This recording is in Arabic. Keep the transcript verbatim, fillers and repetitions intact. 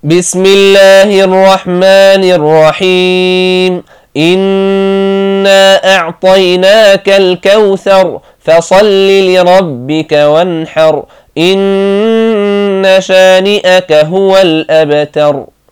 بسم الله الرحمن الرحيم إنا أعطيناك الكوثر فصل لربك وانحر إن شانئك هو الأبتر.